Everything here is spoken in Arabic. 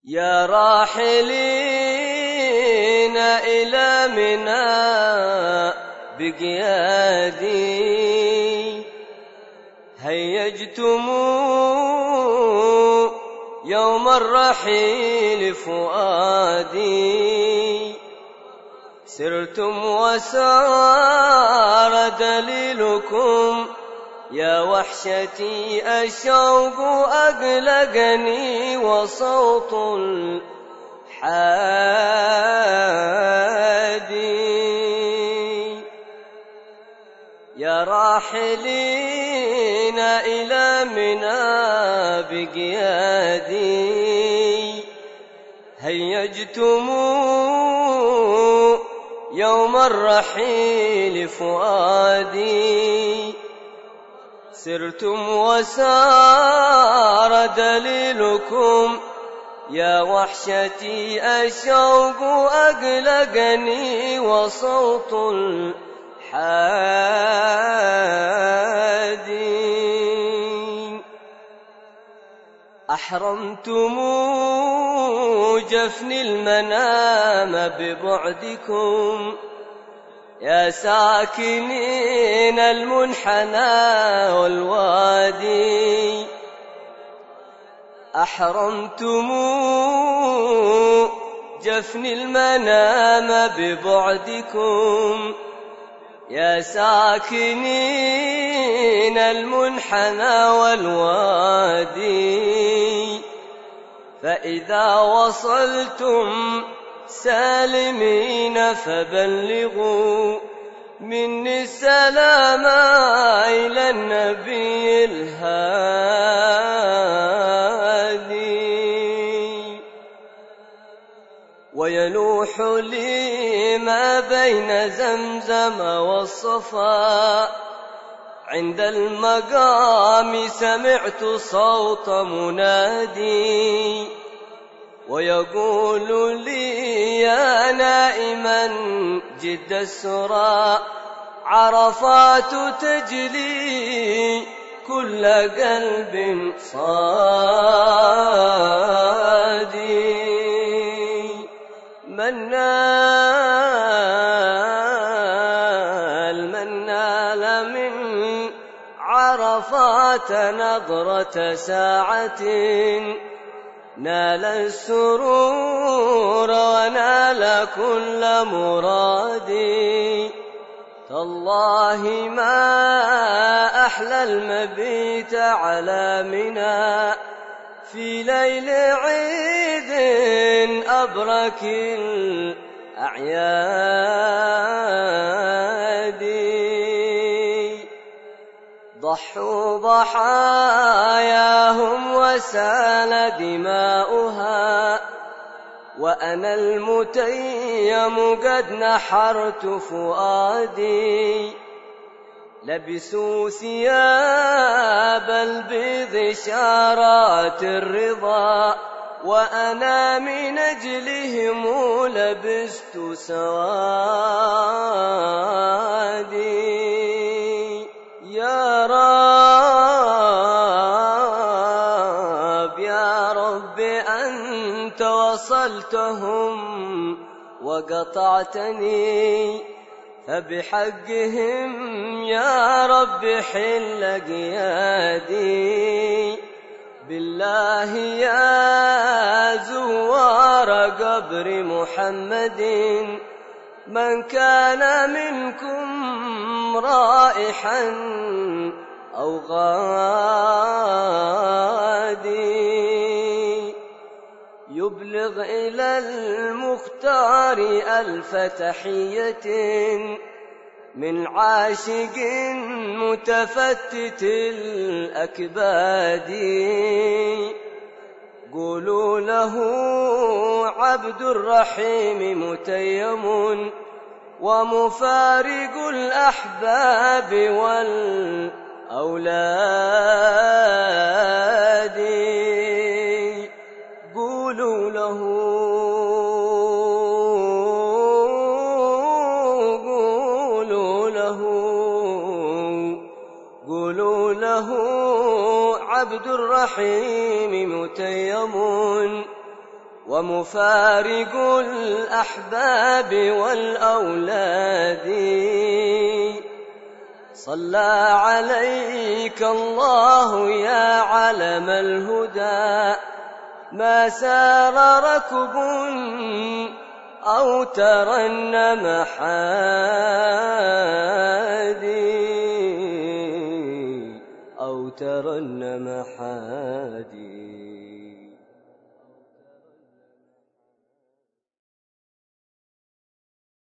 يا راحلين إلى منى بقيادي، هيجتم يوم الرحيل فؤادي، سرتم وسار دليلكم يا وحشتي، الشوق أقلقني وصوت الحادي. يا راحلين إلى منى بقيادي، هيجتم يوم الرحيل فؤادي، سرتم وسار دليلكم يا وحشتي، الشوق أقلقني وصوت الحادي. أحرمتم جفن المنام ببعدكم يا ساكنين المنحنى والوادي، أحرمتم جفن المنام ببعدكم يا ساكنين المنحنى والوادي، فإذا وصلتم سالمين فبلغوا مني السلام إلى النبي الهادي. ويلوح لي ما بين زمزم والصفا، عند المقام سمعت صوت منادي، ويقول لي يا نائما جد السرى، عرفات تجلي كل قلب صادي. من نال من عرفات نظرة ساعة، نال السرور ونال كل مرادي. تالله ما أحلى المبيت على منى في ليل عيد أبرك الأعياد. ضحوا ضحاياهم وسال دماؤها، وأنا المتيم قد نحرت فؤادي. لبسوا ثياب البيض شارات الرضا، وأنا من أجلهم لبست سوادي. يا رب أنت وصلتهم وقطعتني، فبحقهم يا رب حل قيادي. بالله يا زوار قبر محمد، من كان منكم رائحا أو غادي، يبلغ إلى المختار ألف تحية من عاشق متفتت الأكباد. قولوا له عبد الرحيم متيم، ومفارق الأحباب والأولاد. قولوا له عبد الرحيم متيم، ومفارق الأحباب والأولاد. صلى عليك الله يا علم الهدى، ما سار ركب أو ترنم حادي